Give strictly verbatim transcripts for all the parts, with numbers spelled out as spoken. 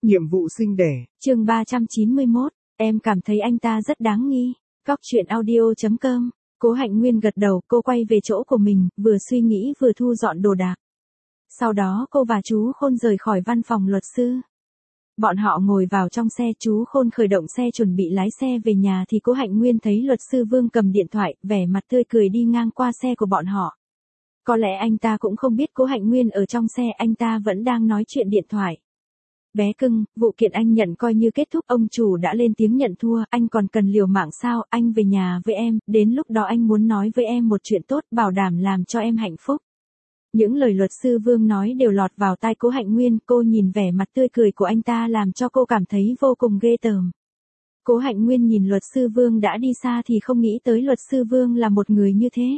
Nhiệm vụ sinh đẻ. Chương ba trăm chín mươi mốt, em cảm thấy anh ta rất đáng nghi. Cóc truyện audio chấm com. Cố Hạnh Nguyên gật đầu, cô quay về chỗ của mình, vừa suy nghĩ vừa thu dọn đồ đạc. Sau đó cô và chú Khôn rời khỏi văn phòng luật sư. Bọn họ ngồi vào trong xe, chú Khôn khởi động xe chuẩn bị lái xe về nhà thì Cố Hạnh Nguyên thấy luật sư Vương cầm điện thoại, vẻ mặt tươi cười đi ngang qua xe của bọn họ. Có lẽ anh ta cũng không biết Cố Hạnh Nguyên ở trong xe, anh ta vẫn đang nói chuyện điện thoại. Bé cưng, vụ kiện anh nhận coi như kết thúc, ông chủ đã lên tiếng nhận thua, anh còn cần liều mạng sao, anh về nhà với em, đến lúc đó anh muốn nói với em một chuyện tốt, bảo đảm làm cho em hạnh phúc. Những lời luật sư Vương nói đều lọt vào tai Cố Hạnh Nguyên, cô nhìn vẻ mặt tươi cười của anh ta làm cho cô cảm thấy vô cùng ghê tởm. Cố Hạnh Nguyên nhìn luật sư Vương đã đi xa thì không nghĩ tới luật sư Vương là một người như thế.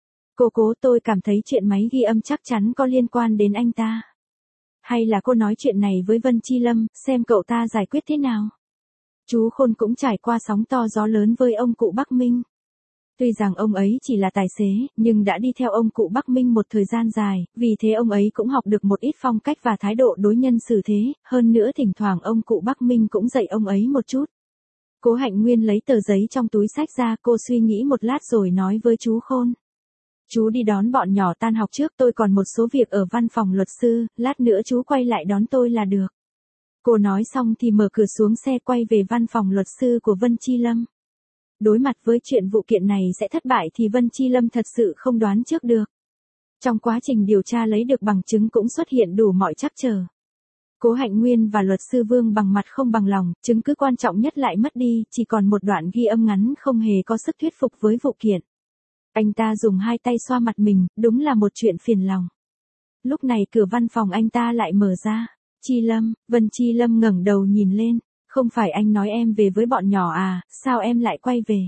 Cô cố, tôi cảm thấy chuyện máy ghi âm chắc chắn có liên quan đến anh ta. Hay là cô nói chuyện này với Vân Chi Lâm, xem cậu ta giải quyết thế nào. Chú Khôn cũng trải qua sóng to gió lớn với ông cụ Bắc Minh. Tuy rằng ông ấy chỉ là tài xế, nhưng đã đi theo ông cụ Bắc Minh một thời gian dài, vì thế ông ấy cũng học được một ít phong cách và thái độ đối nhân xử thế, hơn nữa thỉnh thoảng ông cụ Bắc Minh cũng dạy ông ấy một chút. Cố Hạnh Nguyên lấy tờ giấy trong túi xách ra, cô suy nghĩ một lát rồi nói với chú Khôn. Chú đi đón bọn nhỏ tan học trước, tôi còn một số việc ở văn phòng luật sư, lát nữa chú quay lại đón tôi là được. Cô nói xong thì mở cửa xuống xe quay về văn phòng luật sư của Vân Chi Lâm. Đối mặt với chuyện vụ kiện này sẽ thất bại thì Vân Chi Lâm thật sự không đoán trước được. Trong quá trình điều tra lấy được bằng chứng cũng xuất hiện đủ mọi trắc trở. Cố Hạnh Nguyên và luật sư Vương bằng mặt không bằng lòng, chứng cứ quan trọng nhất lại mất đi, chỉ còn một đoạn ghi âm ngắn không hề có sức thuyết phục với vụ kiện. Anh ta dùng hai tay xoa mặt mình, đúng là một chuyện phiền lòng. Lúc này cửa văn phòng anh ta lại mở ra. Chi Lâm, Vân Chi Lâm ngẩng đầu nhìn lên. Không phải anh nói em về với bọn nhỏ à, sao em lại quay về?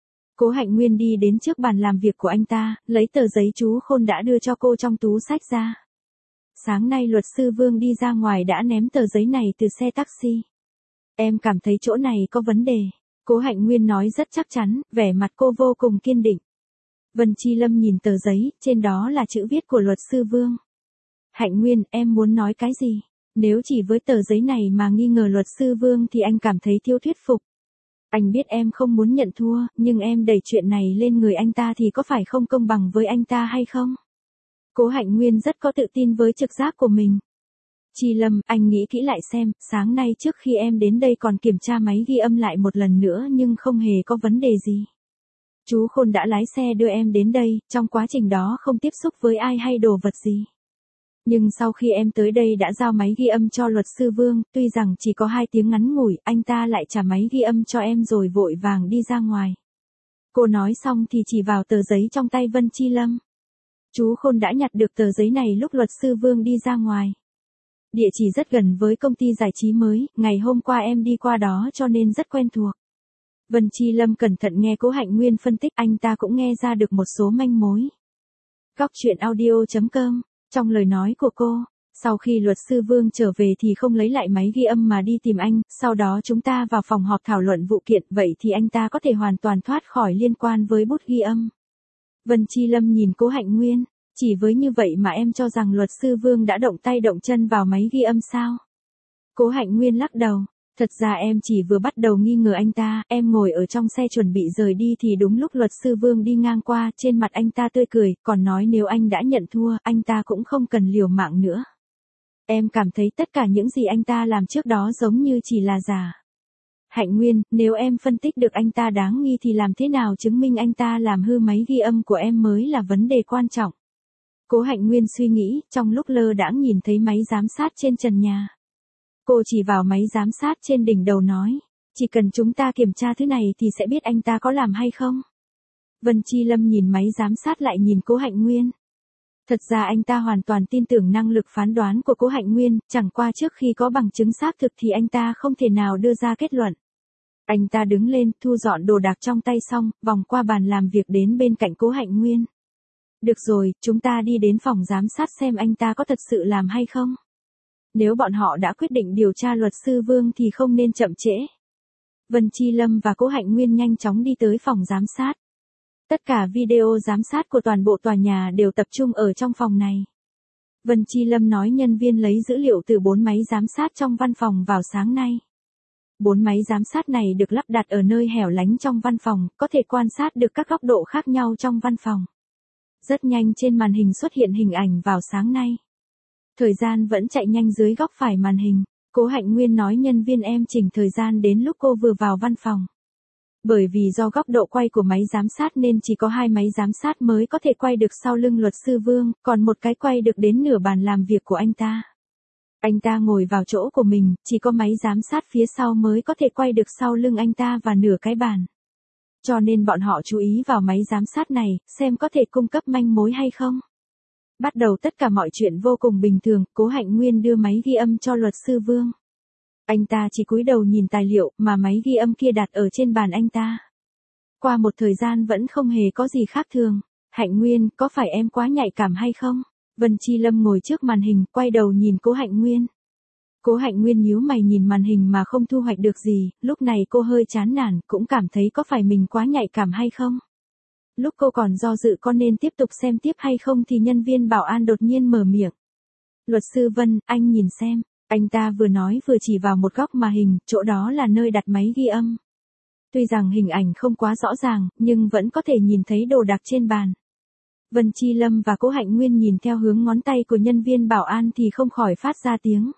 Cố Hạnh Nguyên đi đến trước bàn làm việc của anh ta, lấy tờ giấy chú Khôn đã đưa cho cô trong túi xách ra. Sáng nay luật sư Vương đi ra ngoài đã ném tờ giấy này từ xe taxi. Em cảm thấy chỗ này có vấn đề. Cố Hạnh Nguyên nói rất chắc chắn, vẻ mặt cô vô cùng kiên định. Vân Chi Lâm nhìn tờ giấy, trên đó là chữ viết của luật sư Vương. Hạnh Nguyên, em muốn nói cái gì? Nếu chỉ với tờ giấy này mà nghi ngờ luật sư Vương thì anh cảm thấy thiếu thuyết phục. Anh biết em không muốn nhận thua, nhưng em đẩy chuyện này lên người anh ta thì có phải không công bằng với anh ta hay không? Cố Hạnh Nguyên rất có tự tin với trực giác của mình. Chi Lâm, anh nghĩ kỹ lại xem, sáng nay trước khi em đến đây còn kiểm tra máy ghi âm lại một lần nữa nhưng không hề có vấn đề gì. Chú Khôn đã lái xe đưa em đến đây, trong quá trình đó không tiếp xúc với ai hay đồ vật gì. Nhưng sau khi em tới đây đã giao máy ghi âm cho luật sư Vương, tuy rằng chỉ có hai tiếng ngắn ngủi, anh ta lại trả máy ghi âm cho em rồi vội vàng đi ra ngoài. Cô nói xong thì chỉ vào tờ giấy trong tay Vân Chi Lâm. Chú Khôn đã nhặt được tờ giấy này lúc luật sư Vương đi ra ngoài. Địa chỉ rất gần với công ty giải trí mới, ngày hôm qua em đi qua đó cho nên rất quen thuộc. Vân Chi Lâm cẩn thận nghe Cố Hạnh Nguyên phân tích, anh ta cũng nghe ra được một số manh mối. Cóc truyện audio chấm com. Trong lời nói của cô, sau khi luật sư Vương trở về thì không lấy lại máy ghi âm mà đi tìm anh, sau đó chúng ta vào phòng họp thảo luận vụ kiện, vậy thì anh ta có thể hoàn toàn thoát khỏi liên quan với bút ghi âm. Vân Chi Lâm nhìn Cố Hạnh Nguyên, chỉ với như vậy mà em cho rằng luật sư Vương đã động tay động chân vào máy ghi âm sao? Cố Hạnh Nguyên lắc đầu. Thật ra em chỉ vừa bắt đầu nghi ngờ anh ta, em ngồi ở trong xe chuẩn bị rời đi thì đúng lúc luật sư Vương đi ngang qua, trên mặt anh ta tươi cười, còn nói nếu anh đã nhận thua, anh ta cũng không cần liều mạng nữa. Em cảm thấy tất cả những gì anh ta làm trước đó giống như chỉ là giả. Hạnh Nguyên, nếu em phân tích được anh ta đáng nghi thì làm thế nào chứng minh anh ta làm hư máy ghi âm của em mới là vấn đề quan trọng. Cố Hạnh Nguyên suy nghĩ, trong lúc lơ đãng nhìn thấy máy giám sát trên trần nhà. Cô chỉ vào máy giám sát trên đỉnh đầu nói, chỉ cần chúng ta kiểm tra thứ này thì sẽ biết anh ta có làm hay không. Vân Chi Lâm nhìn máy giám sát lại nhìn Cố Hạnh Nguyên. Thật ra anh ta hoàn toàn tin tưởng năng lực phán đoán của Cố Hạnh Nguyên, chẳng qua trước khi có bằng chứng xác thực thì anh ta không thể nào đưa ra kết luận. Anh ta đứng lên, thu dọn đồ đạc trong tay xong, vòng qua bàn làm việc đến bên cạnh Cố Hạnh Nguyên. Được rồi, chúng ta đi đến phòng giám sát xem anh ta có thật sự làm hay không. Nếu bọn họ đã quyết định điều tra luật sư Vương thì không nên chậm trễ. Vân Chi Lâm và Cố Hạnh Nguyên nhanh chóng đi tới phòng giám sát. Tất cả video giám sát của toàn bộ tòa nhà đều tập trung ở trong phòng này. Vân Chi Lâm nói nhân viên lấy dữ liệu từ bốn máy giám sát trong văn phòng vào sáng nay. Bốn máy giám sát này được lắp đặt ở nơi hẻo lánh trong văn phòng, có thể quan sát được các góc độ khác nhau trong văn phòng. Rất nhanh trên màn hình xuất hiện hình ảnh vào sáng nay. Thời gian vẫn chạy nhanh dưới góc phải màn hình. Cố Hạnh Nguyên nói nhân viên em chỉnh thời gian đến lúc cô vừa vào văn phòng. Bởi vì do góc độ quay của máy giám sát nên chỉ có hai máy giám sát mới có thể quay được sau lưng luật sư Vương, còn một cái quay được đến nửa bàn làm việc của anh ta. Anh ta ngồi vào chỗ của mình, chỉ có máy giám sát phía sau mới có thể quay được sau lưng anh ta và nửa cái bàn. Cho nên bọn họ chú ý vào máy giám sát này, xem có thể cung cấp manh mối hay không. Bắt đầu tất cả mọi chuyện vô cùng bình thường, Cố Hạnh Nguyên đưa máy ghi âm cho luật sư Vương. Anh ta chỉ cúi đầu nhìn tài liệu mà máy ghi âm kia đặt ở trên bàn anh ta. Qua một thời gian vẫn không hề có gì khác thường. Hạnh Nguyên, có phải em quá nhạy cảm hay không? Vân Chi Lâm ngồi trước màn hình, quay đầu nhìn Cố Hạnh Nguyên. Cố Hạnh Nguyên nhíu mày nhìn màn hình mà không thu hoạch được gì, lúc này cô hơi chán nản, cũng cảm thấy có phải mình quá nhạy cảm hay không. Lúc cô còn do dự có nên tiếp tục xem tiếp hay không thì nhân viên bảo an đột nhiên mở miệng. Luật sư Vân, anh nhìn xem. Anh ta vừa nói vừa chỉ vào một góc màn hình, chỗ đó là nơi đặt máy ghi âm. Tuy rằng hình ảnh không quá rõ ràng, nhưng vẫn có thể nhìn thấy đồ đạc trên bàn. Vân Chi Lâm và Cố Hạnh Nguyên nhìn theo hướng ngón tay của nhân viên bảo an thì không khỏi phát ra tiếng.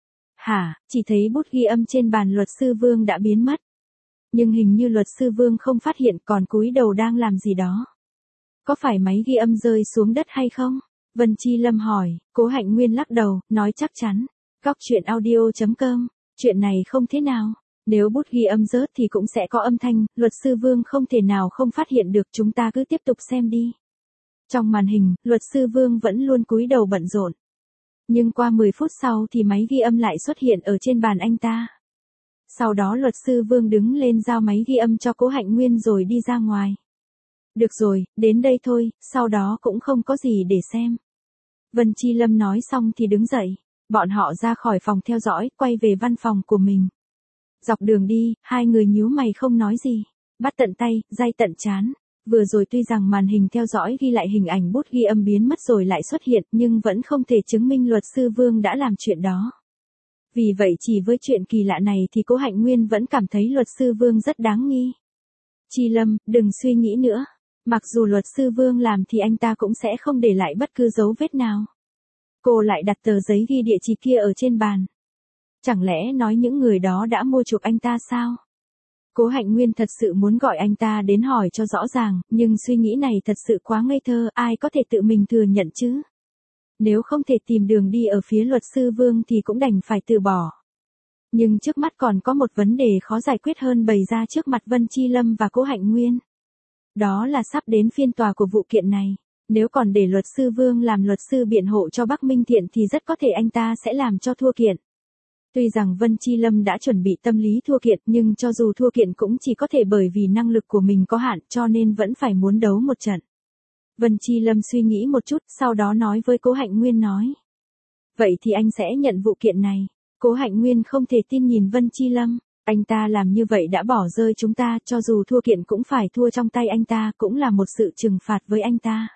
Hả, chỉ thấy bút ghi âm trên bàn luật sư Vương đã biến mất. Nhưng hình như luật sư Vương không phát hiện còn cúi đầu đang làm gì đó. Có phải máy ghi âm rơi xuống đất hay không? Vân Chi Lâm hỏi, Cố Hạnh Nguyên lắc đầu, nói chắc chắn. Góc chuyện audio chấm com, chuyện này không thế nào. Nếu bút ghi âm rớt thì cũng sẽ có âm thanh, luật sư Vương không thể nào không phát hiện được, chúng ta cứ tiếp tục xem đi. Trong màn hình, luật sư Vương vẫn luôn cúi đầu bận rộn. Nhưng qua mười phút sau thì máy ghi âm lại xuất hiện ở trên bàn anh ta. Sau đó luật sư Vương đứng lên giao máy ghi âm cho Cố Hạnh Nguyên rồi đi ra ngoài. Được rồi, đến đây thôi, sau đó cũng không có gì để xem. Vân Chi Lâm nói xong thì đứng dậy. Bọn họ ra khỏi phòng theo dõi, quay về văn phòng của mình. Dọc đường đi, hai người nhíu mày không nói gì. Bắt tận tay, day tận chán. Vừa rồi tuy rằng màn hình theo dõi ghi lại hình ảnh bút ghi âm biến mất rồi lại xuất hiện, nhưng vẫn không thể chứng minh luật sư Vương đã làm chuyện đó. Vì vậy chỉ với chuyện kỳ lạ này thì Cố Hạnh Nguyên vẫn cảm thấy luật sư Vương rất đáng nghi. Chi Lâm, đừng suy nghĩ nữa. Mặc dù luật sư Vương làm thì anh ta cũng sẽ không để lại bất cứ dấu vết nào. Cô lại đặt tờ giấy ghi địa chỉ kia ở trên bàn. Chẳng lẽ nói những người đó đã mua chuộc anh ta sao? Cố Hạnh Nguyên thật sự muốn gọi anh ta đến hỏi cho rõ ràng, nhưng suy nghĩ này thật sự quá ngây thơ, ai có thể tự mình thừa nhận chứ? Nếu không thể tìm đường đi ở phía luật sư Vương thì cũng đành phải từ bỏ. Nhưng trước mắt còn có một vấn đề khó giải quyết hơn bày ra trước mặt Vân Chi Lâm và Cố Hạnh Nguyên. Đó là sắp đến phiên tòa của vụ kiện này. Nếu còn để luật sư Vương làm luật sư biện hộ cho Bắc Minh Thiện thì rất có thể anh ta sẽ làm cho thua kiện. Tuy rằng Vân Chi Lâm đã chuẩn bị tâm lý thua kiện nhưng cho dù thua kiện cũng chỉ có thể bởi vì năng lực của mình có hạn cho nên vẫn phải muốn đấu một trận. Vân Chi Lâm suy nghĩ một chút sau đó nói với Cố Hạnh Nguyên nói. Vậy thì anh sẽ nhận vụ kiện này. Cố Hạnh Nguyên không thể tin nhìn Vân Chi Lâm. Anh ta làm như vậy đã bỏ rơi chúng ta, cho dù thua kiện cũng phải thua trong tay anh ta, cũng là một sự trừng phạt với anh ta.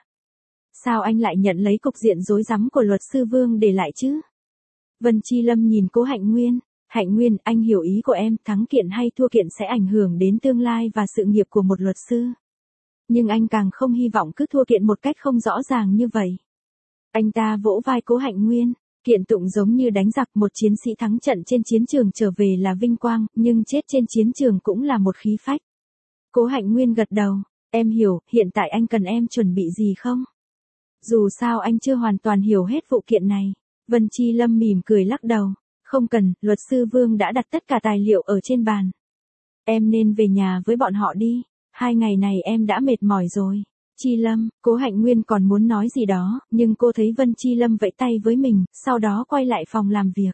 Sao anh lại nhận lấy cục diện rối rắm của luật sư Vương để lại chứ? Vân Chi Lâm nhìn Cố Hạnh Nguyên. Hạnh Nguyên, anh hiểu ý của em, thắng kiện hay thua kiện sẽ ảnh hưởng đến tương lai và sự nghiệp của một luật sư. Nhưng anh càng không hy vọng cứ thua kiện một cách không rõ ràng như vậy. Anh ta vỗ vai Cố Hạnh Nguyên. Kiện tụng giống như đánh giặc, một chiến sĩ thắng trận trên chiến trường trở về là vinh quang, nhưng chết trên chiến trường cũng là một khí phách. Cố Hạnh Nguyên gật đầu. Em hiểu, hiện tại anh cần em chuẩn bị gì không? Dù sao anh chưa hoàn toàn hiểu hết vụ kiện này. Vân Chi Lâm mỉm cười lắc đầu. Không cần, luật sư Vương đã đặt tất cả tài liệu ở trên bàn. Em nên về nhà với bọn họ đi. Hai ngày này em đã mệt mỏi rồi. Chi Lâm, Cố Hạnh Nguyên còn muốn nói gì đó, nhưng cô thấy Vân Chi Lâm vẫy tay với mình, sau đó quay lại phòng làm việc.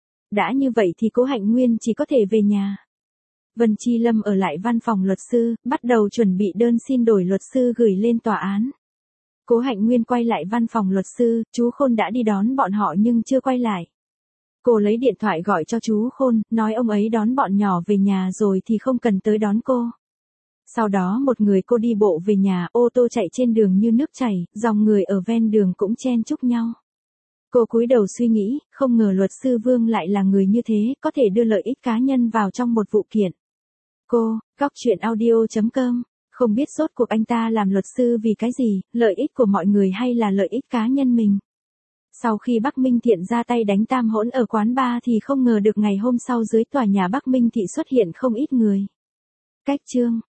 Đã như vậy thì Cố Hạnh Nguyên chỉ có thể về nhà. Vân Chi Lâm ở lại văn phòng luật sư, bắt đầu chuẩn bị đơn xin đổi luật sư gửi lên tòa án. Cố Hạnh Nguyên quay lại văn phòng luật sư, chú Khôn đã đi đón bọn họ nhưng chưa quay lại. Cô lấy điện thoại gọi cho chú Khôn, nói ông ấy đón bọn nhỏ về nhà rồi thì không cần tới đón cô. Sau đó một người cô đi bộ về nhà, ô tô chạy trên đường như nước chảy, dòng người ở ven đường cũng chen chúc nhau. Cô cúi đầu suy nghĩ, không ngờ luật sư Vương lại là người như thế, có thể đưa lợi ích cá nhân vào trong một vụ kiện. Cô, Góc Chuyện Audio chấm com, không biết rốt cuộc anh ta làm luật sư vì cái gì, lợi ích của mọi người hay là lợi ích cá nhân mình. Sau khi Bắc Minh Thiện ra tay đánh tam hỗn ở quán bar thì không ngờ được ngày hôm sau dưới tòa nhà Bắc Minh Thị xuất hiện không ít người. Cách chương